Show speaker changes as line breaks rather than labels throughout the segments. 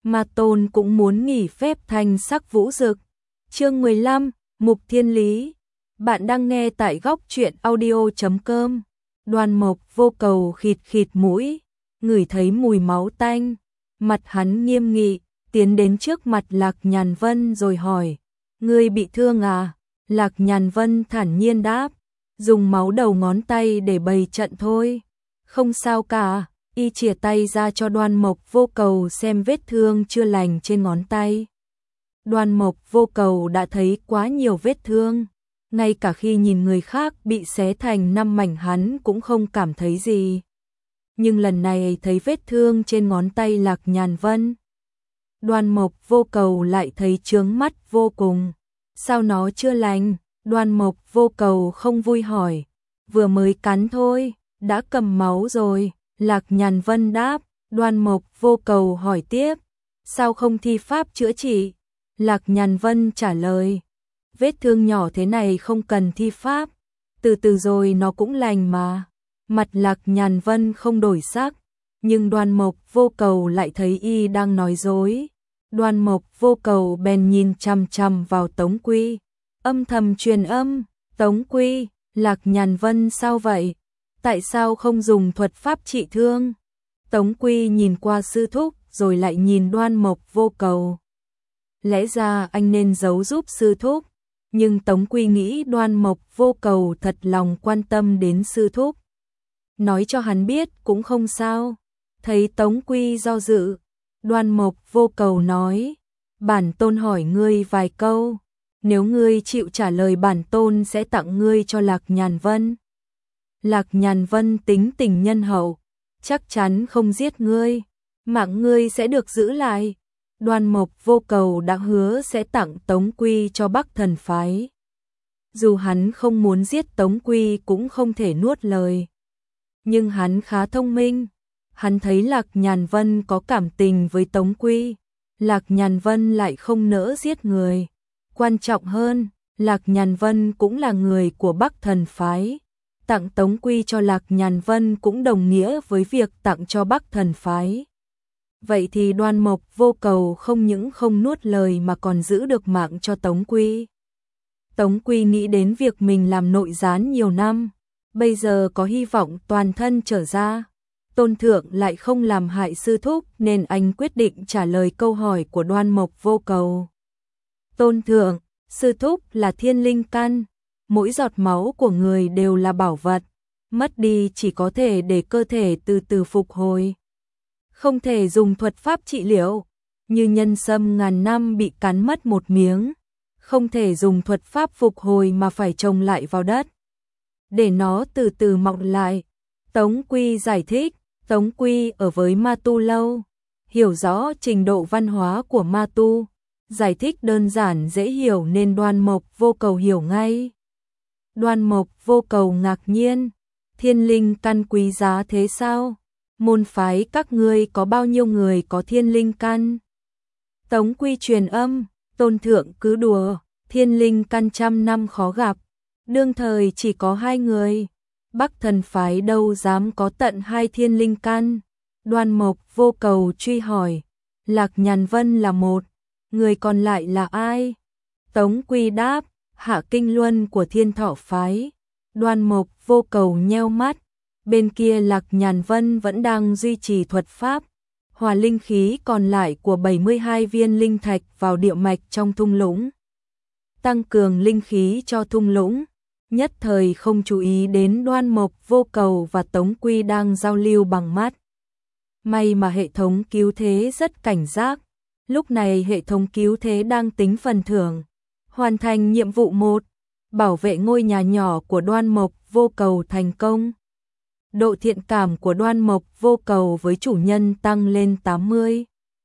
Ma Tôn cũng muốn nghỉ phép thanh sắc vũ dực. Chương 15, Mục Thiên Lý. Bạn đang nghe tại góc truyện audio.com. Đoan Mộc Vô Cầu khịt khịt mũi, ngửi thấy mùi máu tanh, mặt hắn nghiêm nghị, tiến đến trước mặt Lạc Nhàn Vân rồi hỏi: "Ngươi bị thương à?" Lạc Nhàn Vân thản nhiên đáp: "Dùng máu đầu ngón tay để bày trận thôi, không sao cả." Y chìa tay ra cho Đoan Mộc Vô Cầu xem vết thương chưa lành trên ngón tay. Đoan Mộc Vô Cầu đã thấy quá nhiều vết thương, ngay cả khi nhìn người khác bị xé thành 5 mảnh hắn cũng không cảm thấy gì. Nhưng lần này thấy vết thương trên ngón tay Lạc Nhàn Vân, Đoan Mộc Vô Cầu lại thấy chướng mắt vô cùng. "Sao nó chưa lành?" Đoan Mộc Vô Cầu không vui hỏi. "Vừa mới cắn thôi, đã cầm máu rồi." Lạc Nhàn Vân đáp. Đoan Mộc Vô Cầu hỏi tiếp: "Sao không thi pháp chữa trị?" Lạc Nhàn Vân trả lời: "Vết thương nhỏ thế này không cần thi pháp, từ từ rồi nó cũng lành mà." Mặt Lạc Nhàn Vân không đổi sắc, nhưng Đoan Mộc Vô Cầu lại thấy y đang nói dối. Đoan Mộc Vô Cầu bèn nhìn chằm chằm vào Tống Quy, âm thầm truyền âm: "Tống Quy, Lạc Nhàn Vân sao vậy? Tại sao không dùng thuật pháp trị thương?" Tống Quy nhìn qua sư thúc rồi lại nhìn Đoan Mộc Vô Cầu. Lẽ ra anh nên giấu giúp sư thúc, nhưng Tống Quy nghĩ Đoan Mộc Vô Cầu thật lòng quan tâm đến sư thúc, nói cho hắn biết cũng không sao. Thấy Tống Quy do dự, Đoan Mộc Vô Cầu nói: "Bản tôn hỏi ngươi vài câu, nếu ngươi chịu trả lời bản tôn sẽ tặng ngươi cho Lạc Nhàn Vân." Lạc Nhàn Vân tính tình nhân hậu, chắc chắn không giết ngươi, mạng ngươi sẽ được giữ lại. Đoan Mộc Vô Cầu đã hứa sẽ tặng Tống Quy cho Bắc Thần phái. Dù hắn không muốn giết Tống Quy cũng không thể nuốt lời. Nhưng hắn khá thông minh, hắn thấy Lạc Nhàn Vân có cảm tình với Tống Quy, Lạc Nhàn Vân lại không nỡ giết người. Quan trọng hơn, Lạc Nhàn Vân cũng là người của Bắc Thần phái. Tặng Tống Quy cho Lạc Nhàn Vân cũng đồng nghĩa với việc tặng cho Bắc Thần phái. Vậy thì Đoan Mộc Vô Cầu không những không nuốt lời mà còn giữ được mạng cho Tống Quy. Tống Quy nghĩ đến việc mình làm nội gián nhiều năm, bây giờ có hy vọng toàn thân trở ra. Tôn Thượng lại không làm hại sư thúc nên anh quyết định trả lời câu hỏi của Đoan Mộc Vô Cầu. "Tôn Thượng, sư thúc là thiên linh căn, mỗi giọt máu của người đều là bảo vật, mất đi chỉ có thể để cơ thể từ từ phục hồi, không thể dùng thuật pháp trị liệu, như nhân sâm ngàn năm bị cắn mất một miếng, không thể dùng thuật pháp phục hồi mà phải trồng lại vào đất, để nó từ từ mọc lại." Tống Quy giải thích. Tống Quy ở với ma tu lâu, hiểu rõ trình độ văn hóa của ma tu, giải thích đơn giản dễ hiểu nên Đoan Mộc Vô Cầu hiểu ngay. Đoan Mộc Vô Cầu ngạc nhiên: "Thiên linh căn quý giá thế sao? Môn phái các ngươi có bao nhiêu người có thiên linh căn?" Tống Quy truyền âm: "Tôn Thượng cứ đùa, thiên linh căn trăm năm khó gặp, đương thời chỉ có 2 người. Bắc Thần phái đâu dám có tận 2 thiên linh căn." Đoan Mộc Vô Cầu truy hỏi: "Lạc Nhàn Vân là một, người còn lại là ai?" Tống Quy đáp: "Hạ Kinh Luân của Thiên Thọ phái." Đoan Mộc Vô Cầu nheo mắt, bên kia Lạc Nhàn Vân vẫn đang duy trì thuật pháp, hòa linh khí còn lại của 72 viên linh thạch vào địa mạch trong thung lũng, tăng cường linh khí cho thung lũng. Nhất thời không chú ý đến Đoan Mộc Vô Cầu và Tống Quy đang giao lưu bằng mắt. May mà hệ thống cứu thế rất cảnh giác. Lúc này hệ thống cứu thế đang tính phần thưởng. Hoàn thành nhiệm vụ 1, bảo vệ ngôi nhà nhỏ của Đoan Mộc Vô Cầu thành công. Độ thiện cảm của Đoan Mộc Vô Cầu với chủ nhân tăng lên 80.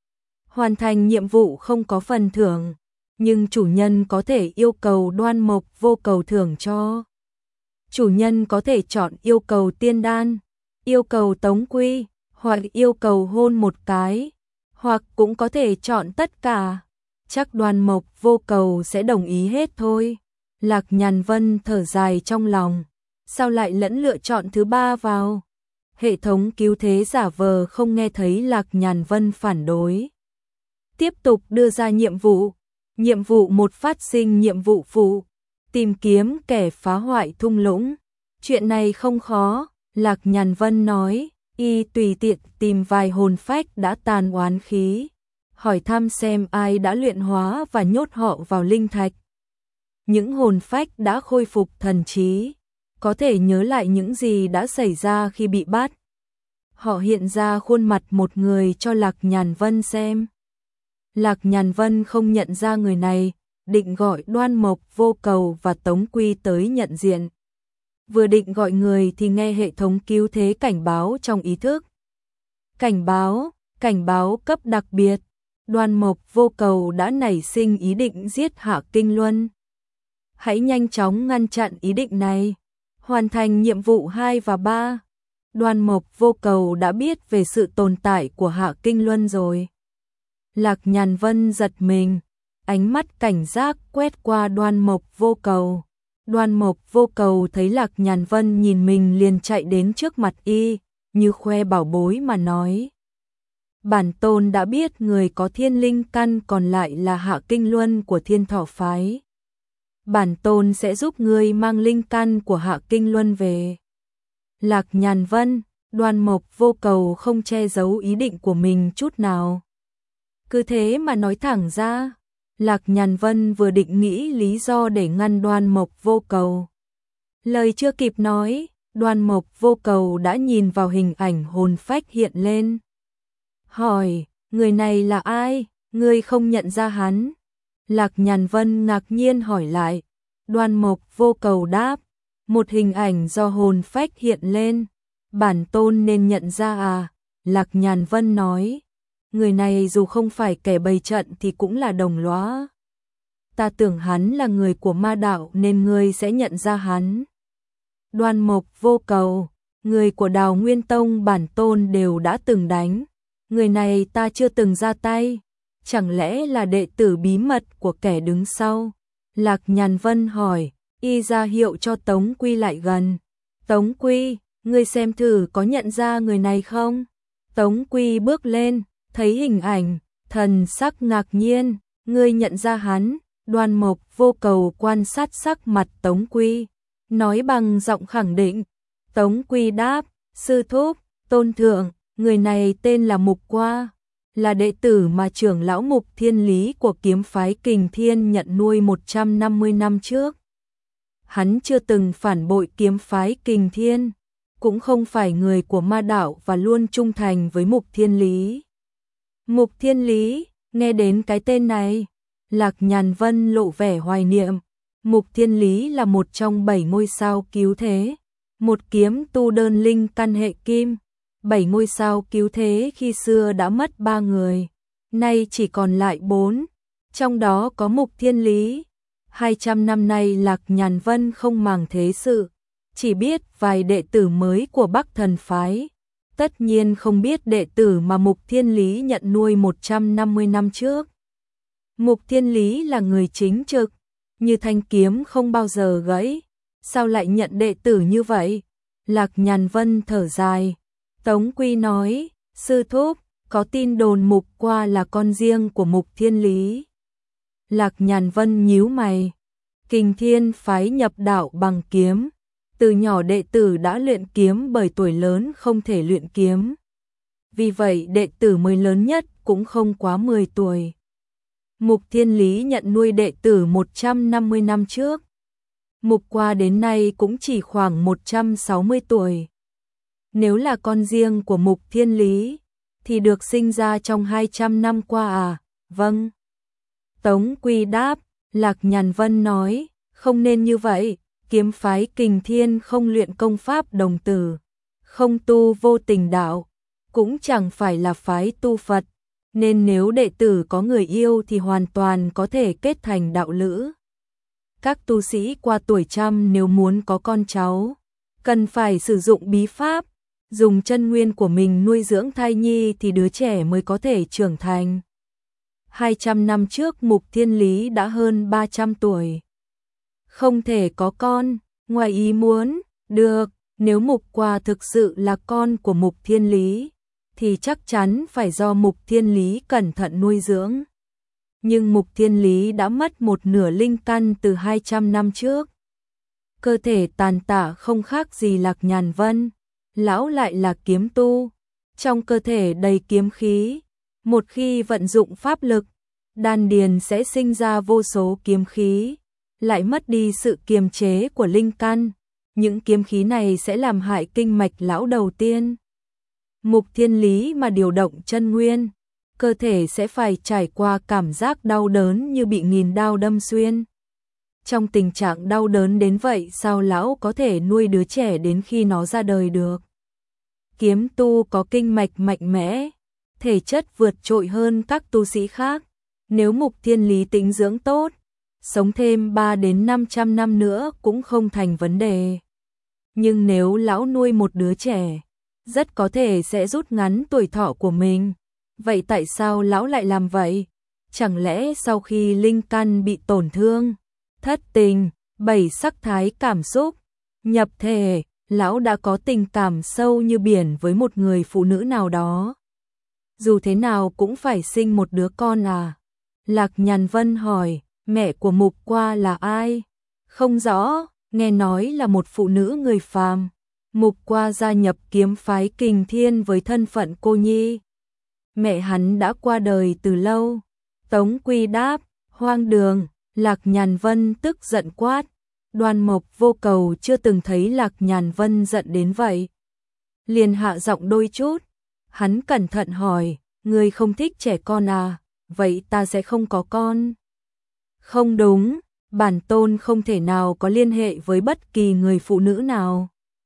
Hoàn thành nhiệm vụ không có phần thưởng, nhưng chủ nhân có thể yêu cầu Đoan Mộc Vô Cầu thưởng cho. Chủ nhân có thể chọn yêu cầu tiên đan, yêu cầu Tống Quy, hoặc yêu cầu hôn một cái, hoặc cũng có thể chọn tất cả. Chắc Đoan Mộc Vô Cầu sẽ đồng ý hết thôi. Lạc Nhàn Vân thở dài trong lòng, sao lại lẫn lựa chọn thứ 3 vào? Hệ thống cứu thế giả vờ không nghe thấy Lạc Nhàn Vân phản đối. tiếp tục đưa ra nhiệm vụ. Nhiệm vụ 1 phát sinh nhiệm vụ phụ, tìm kiếm kẻ phá hoại thung lũng. Chuyện này không khó, Lạc Nhàn Vân nói, y tùy tiện tìm vài hồn phách đã tàn oán khí, hỏi thăm xem ai đã luyện hóa và nhốt họ vào linh thạch. Những hồn phách đã khôi phục thần trí, có thể nhớ lại những gì đã xảy ra khi bị bắt. Họ hiện ra khuôn mặt một người cho Lạc Nhàn Vân xem. Lạc Nhàn Vân không nhận ra người này, định gọi Đoan Mộc, Vô Cầu và Tống Quy tới nhận diện. Vừa định gọi người thì nghe hệ thống cứu thế cảnh báo trong ý thức. Cảnh báo cấp đặc biệt. Đoan Mộc, Vô Cầu đã nảy sinh ý định giết Hạ Kinh Luân. Hãy nhanh chóng ngăn chặn ý định này, hoàn thành nhiệm vụ 2 và 3. Đoan Mộc, Vô Cầu đã biết về sự tồn tại của Hạ Kinh Luân rồi. Lạc Nhàn Vân giật mình, ánh mắt cảnh giác quét qua Đoan Mộc, Vô Cầu. Đoan Mộc, Vô Cầu thấy Lạc Nhàn Vân nhìn mình liền chạy đến trước mặt y, như khoe bảo bối mà nói. Bản tôn đã biết người có thiên linh căn còn lại là Hạ Kinh Luân của Thiên Thọ phái. Bản tôn sẽ giúp ngươi mang linh căn của Hạ Kinh Luân về. Lạc Nhàn Vân, Đoan Mộc, Vô Cầu không che giấu ý định của mình chút nào. Cứ thế mà nói thẳng ra. Lạc Nhàn Vân vừa định nghĩ lý do để ngăn Đoan Mộc, Vô Cầu. Lời chưa kịp nói, Đoan Mộc, Vô Cầu đã nhìn vào hình ảnh hồn phách hiện lên. Hỏi, người này là ai? Ngươi không nhận ra hắn? Lạc Nhàn Vân ngạc nhiên hỏi lại. Đoan Mộc, Vô Cầu đáp, một hình ảnh do hồn phách hiện lên. Bản tôn nên nhận ra à? Lạc Nhàn Vân nói. Người này dù không phải kẻ bày trận thì cũng là đồng lõa. Ta tưởng hắn là người của ma đạo nên ngươi sẽ nhận ra hắn. Đoan Mộc, Vô Cầu, người của Đào Nguyên Tông bản tôn đều đã từng đánh. Người này ta chưa từng ra tay. Chẳng lẽ là đệ tử bí mật của kẻ đứng sau? Lạc Nhàn Vân hỏi, y ra hiệu cho Tống Quy lại gần. Tống Quy, ngươi xem thử có nhận ra người này không? Tống Quy bước lên, thấy hình ảnh, thần sắc ngạc nhiên, ngươi nhận ra hắn. Đoan Mộc, Vô Cầu quan sát sắc mặt Tống Quy, nói bằng giọng khẳng định. Tống Quy đáp, sư thúc, tôn thượng, người này tên là Mục Qua, là đệ tử mà trưởng lão Mục Thiên Lý của kiếm phái Kình Thiên nhận nuôi 150 năm trước. Hắn chưa từng phản bội kiếm phái Kình Thiên, cũng không phải người của ma đạo và luôn trung thành với Mục Thiên Lý. Mục Thiên Lý, nghe đến cái tên này, Lạc Nhàn Vân lộ vẻ hoài niệm. Mục Thiên Lý là một trong 7 ngôi sao cứu thế, một kiếm tu đơn linh căn hệ kim. 7 ngôi sao cứu thế khi xưa đã mất 3 người, nay chỉ còn lại 4, trong đó có Mục Thiên Lý. 200 năm nay Lạc Nhàn Vân không màng thế sự, chỉ biết vài đệ tử mới của Bắc Thần phái, tất nhiên không biết đệ tử mà Mục Thiên Lý nhận nuôi 150 năm trước. Mục Thiên Lý là người chính trực, như thanh kiếm không bao giờ gãy, sao lại nhận đệ tử như vậy? Lạc Nhàn Vân thở dài. Tống Quy nói, sư thúc, có tin đồn Mục Qua là con riêng của Mục Thiên Lý. Lạc Nhàn Vân nhíu mày. Kình Thiên phái nhập đạo bằng kiếm, từ nhỏ đệ tử đã luyện kiếm bởi tuổi lớn không thể luyện kiếm. Vì vậy đệ tử mới lớn nhất cũng không quá 10 tuổi. Mục Thiên Lý nhận nuôi đệ tử 150 năm trước. Mục Qua đến nay cũng chỉ khoảng 160 tuổi. Nếu là con riêng của Mục Thiên Lý, thì được sinh ra trong 200 năm qua à? Vâng. Tống Quy đáp, Lạc Nhàn Vân nói, không nên như vậy, kiếm phái Kình Thiên không luyện công pháp đồng tử, không tu vô tình đạo, cũng chẳng phải là phái tu Phật, nên nếu đệ tử có người yêu thì hoàn toàn có thể kết thành đạo lữ. Các tu sĩ qua tuổi trăm nếu muốn có con cháu, cần phải sử dụng bí pháp, dùng chân nguyên của mình nuôi dưỡng thai nhi thì đứa trẻ mới có thể trưởng thành. 200 năm trước Mục Thiên Lý đã hơn 300 tuổi. Không thể có con, ngoài ý muốn, được, nếu Mục Qua thực sự là con của Mục Thiên Lý, thì chắc chắn phải do Mục Thiên Lý cẩn thận nuôi dưỡng. Nhưng Mục Thiên Lý đã mất một nửa linh căn từ 200 năm trước. Cơ thể tàn tạ không khác gì Lạc Nhàn Vân, lão lại là kiếm tu, trong cơ thể đầy kiếm khí, một khi vận dụng pháp lực, đan điền sẽ sinh ra vô số kiếm khí, lại mất đi sự kiềm chế của linh căn, những kiếm khí này sẽ làm hại kinh mạch lão đầu tiên. Mục Thiên Lý mà điều động chân nguyên, cơ thể sẽ phải trải qua cảm giác đau đớn như bị nghìn đao đâm xuyên. Trong tình trạng đau đớn đến vậy sao lão có thể nuôi đứa trẻ đến khi nó ra đời được? Kiếm tu có kinh mạch mạnh mẽ, thể chất vượt trội hơn các tu sĩ khác. Nếu Mục Thiên Lý tĩnh dưỡng tốt, sống thêm 3 đến 500 năm nữa cũng không thành vấn đề. Nhưng nếu lão nuôi một đứa trẻ, rất có thể sẽ rút ngắn tuổi thọ của mình. Vậy tại sao lão lại làm vậy? Chẳng lẽ sau khi linh căn bị tổn thương, thất tình, bảy sắc thái cảm xúc, nhập thể, lão đã có tình cảm sâu như biển với một người phụ nữ nào đó? Dù thế nào cũng phải sinh một đứa con à? Lạc Nhàn Vân hỏi, mẹ của Mục Qua là ai? Không rõ, nghe nói là một phụ nữ người phàm. Mục Qua gia nhập kiếm phái Kình Thiên với thân phận cô nhi. Mẹ hắn đã qua đời từ lâu. Tống Quy đáp, hoang đường. Lạc Nhàn Vân tức giận quát. Đoan Mộc Vô Cầu chưa từng thấy Lạc Nhàn Vân giận đến vậy. Liền hạ giọng đôi chút. Hắn cẩn thận hỏi, ngươi không thích trẻ con à? Vậy ta sẽ không có con. Không đúng, bản tôn không thể nào có liên hệ với bất kỳ người phụ nữ nào.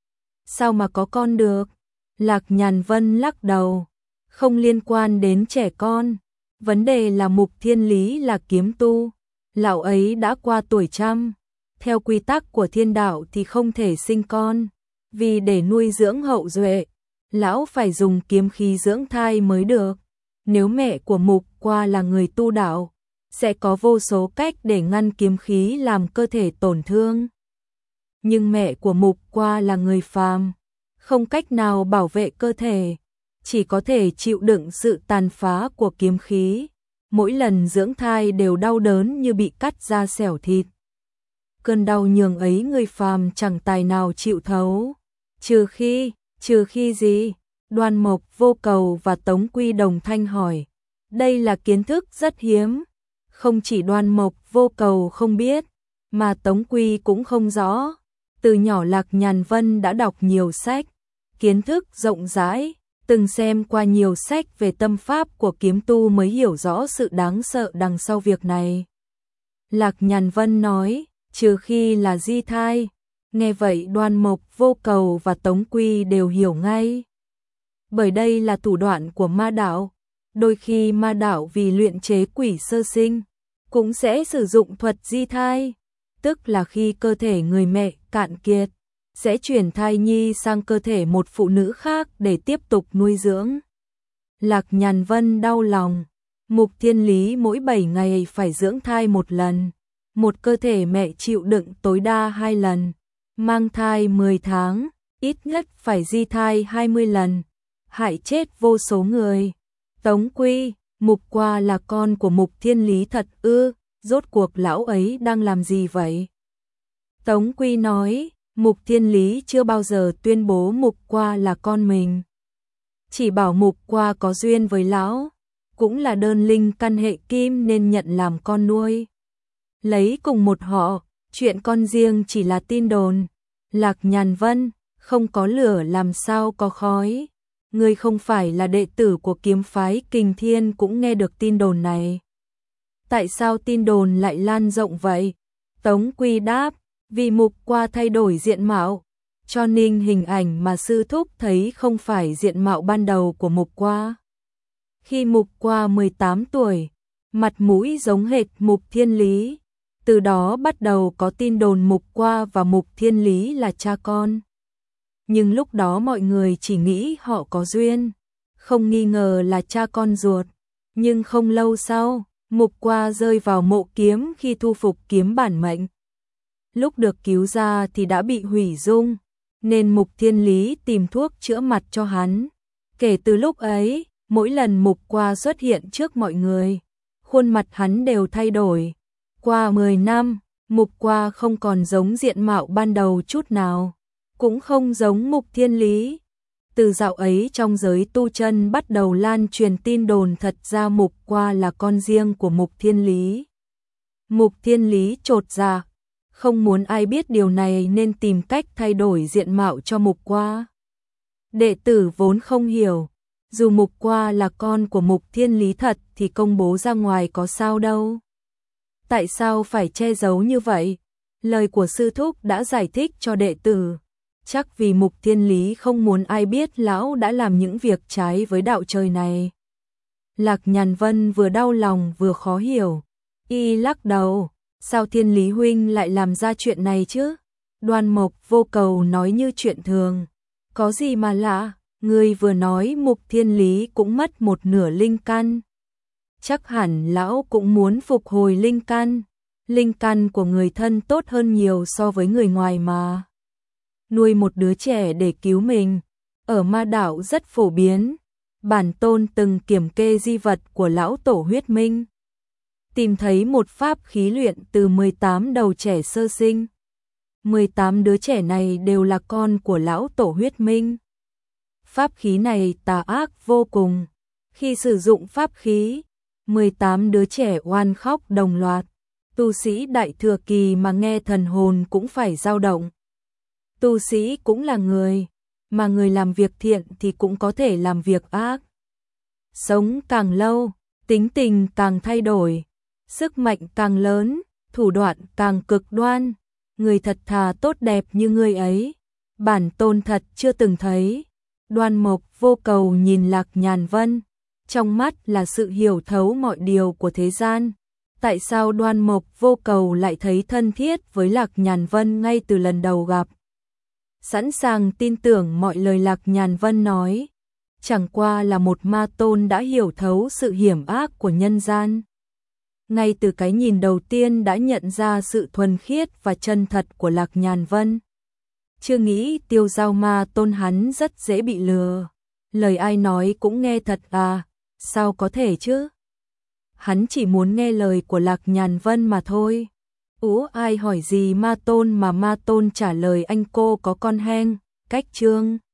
Sao mà có con được? Lạc Nhàn Vân lắc đầu. Không liên quan đến trẻ con. Vấn đề là Mục Thiên Lý là kiếm tu. Lão ấy đã qua tuổi trăm. Theo quy tắc của thiên đạo thì không thể sinh con. Vì để nuôi dưỡng hậu duệ, lão phải dùng kiếm khí dưỡng thai mới được. Nếu mẹ của Mục Qua là người tu đạo, sẽ có vô số cách để ngăn kiếm khí làm cơ thể tổn thương. Nhưng mẹ của Mục Qua là người phàm, không cách nào bảo vệ cơ thể, chỉ có thể chịu đựng sự tàn phá của kiếm khí. Mỗi lần dưỡng thai đều đau đớn như bị cắt ra xẻo thịt. Cơn đau nhường ấy người phàm chẳng tài nào chịu thấu. Trừ khi gì? Đoan Mộc Vô Cầu và Tống Quy đồng thanh hỏi. Đây là kiến thức rất hiếm. Không chỉ Đoan Mộc Vô Cầu không biết, mà Tống Quy cũng không rõ. Từ nhỏ Lạc Nhàn Vân đã đọc nhiều sách, kiến thức rộng rãi, từng xem qua nhiều sách về tâm pháp của kiếm tu mới hiểu rõ sự đáng sợ đằng sau việc này. Lạc Nhàn Vân nói, trừ khi là di thai. Nghe vậy Đoan Mộc Vô Cầu và Tống Quy đều hiểu ngay. Bởi đây là thủ đoạn của ma đạo. Đôi khi ma đạo vì luyện chế quỷ sơ sinh, cũng sẽ sử dụng thuật di thai. Tức là khi cơ thể người mẹ cạn kiệt, sẽ chuyển thai nhi sang cơ thể một phụ nữ khác để tiếp tục nuôi dưỡng. Lạc Nhàn Vân đau lòng. Mục Thiên Lý mỗi 7 ngày phải dưỡng thai một lần. Một cơ thể mẹ chịu đựng tối đa 2 lần. Mang thai 10 tháng, ít nhất phải di thai 20 lần. Hại chết vô số người. Tống Quy, Mục Qua là con của Mục Thiên Lý thật ư? Rốt cuộc lão ấy đang làm gì vậy? Tống Quy nói, Mục Thiên Lý chưa bao giờ tuyên bố Mục Qua là con mình. Chỉ bảo Mục Qua có duyên với lão, cũng là đơn linh căn hệ kim nên nhận làm con nuôi. Lấy cùng một họ, chuyện con riêng chỉ là tin đồn. Lạc Nhàn Vân, không có lửa làm sao có khói. Ngươi không phải là đệ tử của kiếm phái Kình Thiên cũng nghe được tin đồn này. Tại sao tin đồn lại lan rộng vậy? Tống Quy đáp, vì Mục Qua thay đổi diện mạo, cho nên hình ảnh mà sư thúc thấy không phải diện mạo ban đầu của Mục Qua. Khi Mục Qua 18 tuổi, mặt mũi giống hệt Mục Thiên Lý, từ đó bắt đầu có tin đồn Mục Qua và Mục Thiên Lý là cha con. Nhưng lúc đó mọi người chỉ nghĩ họ có duyên, không nghi ngờ là cha con ruột. Nhưng không lâu sau, Mục Qua rơi vào mộ kiếm khi thu phục kiếm bản mệnh. Lúc được cứu ra thì đã bị hủy dung, nên Mục Thiên Lý tìm thuốc chữa mặt cho hắn. Kể từ lúc ấy, mỗi lần Mục Qua xuất hiện trước mọi người, khuôn mặt hắn đều thay đổi. Qua 10 năm, Mục Qua không còn giống diện mạo ban đầu chút nào, cũng không giống Mục Thiên Lý. Từ dạo ấy trong giới tu chân bắt đầu lan truyền tin đồn thật ra Mục Qua là con riêng của Mục Thiên Lý. Mục Thiên Lý chột dạ, không muốn ai biết điều này nên tìm cách thay đổi diện mạo cho Mục Qua. Đệ tử vốn không hiểu, dù Mục Qua là con của Mục Thiên Lý thật thì công bố ra ngoài có sao đâu. Tại sao phải che giấu như vậy? Lời của sư thúc đã giải thích cho đệ tử. Chắc vì Mục Thiên Lý không muốn ai biết lão đã làm những việc trái với đạo trời này. Lạc Nhàn Vân vừa đau lòng vừa khó hiểu. Y lắc đầu, sao Thiên Lý huynh lại làm ra chuyện này chứ? Đoan Mộc Vô Cầu nói như chuyện thường. Có gì mà lạ, người vừa nói Mục Thiên Lý cũng mất một nửa linh căn. Chắc hẳn lão cũng muốn phục hồi linh căn. Linh căn của người thân tốt hơn nhiều so với người ngoài mà. Nuôi một đứa trẻ để cứu mình, ở ma đạo rất phổ biến. Bản tôn từng kiểm kê di vật của lão tổ huyết minh, tìm thấy một pháp khí luyện từ 18 đầu trẻ sơ sinh. 18 đứa trẻ này đều là con của lão tổ huyết minh. Pháp khí này tà ác vô cùng. Khi sử dụng pháp khí, 18 đứa trẻ oan khóc đồng loạt. Tu sĩ đại thừa kỳ mà nghe thần hồn cũng phải dao động. Tu sĩ cũng là người, mà người làm việc thiện thì cũng có thể làm việc ác. Sống càng lâu, tính tình càng thay đổi, sức mạnh càng lớn, thủ đoạn càng cực đoan. Người thật thà tốt đẹp như người ấy, bản tôn thật chưa từng thấy. Đoan Mộc Vô Cầu nhìn Lạc Nhàn Vân, trong mắt là sự hiểu thấu mọi điều của thế gian. Tại sao Đoan Mộc Vô Cầu lại thấy thân thiết với Lạc Nhàn Vân ngay từ lần đầu gặp? Sẵn sàng tin tưởng mọi lời Lạc Nhàn Vân nói. Chẳng qua là một ma tôn đã hiểu thấu sự hiểm ác của nhân gian. Ngay từ cái nhìn đầu tiên đã nhận ra sự thuần khiết và chân thật của Lạc Nhàn Vân. Chưa nghĩ Tiêu Giao ma tôn hắn rất dễ bị lừa. Lời ai nói cũng nghe thật à, sao có thể chứ? Hắn chỉ muốn nghe lời của Lạc Nhàn Vân mà thôi. Ai hỏi gì ma tôn mà ma tôn trả lời anh cô có con hen, cách chương.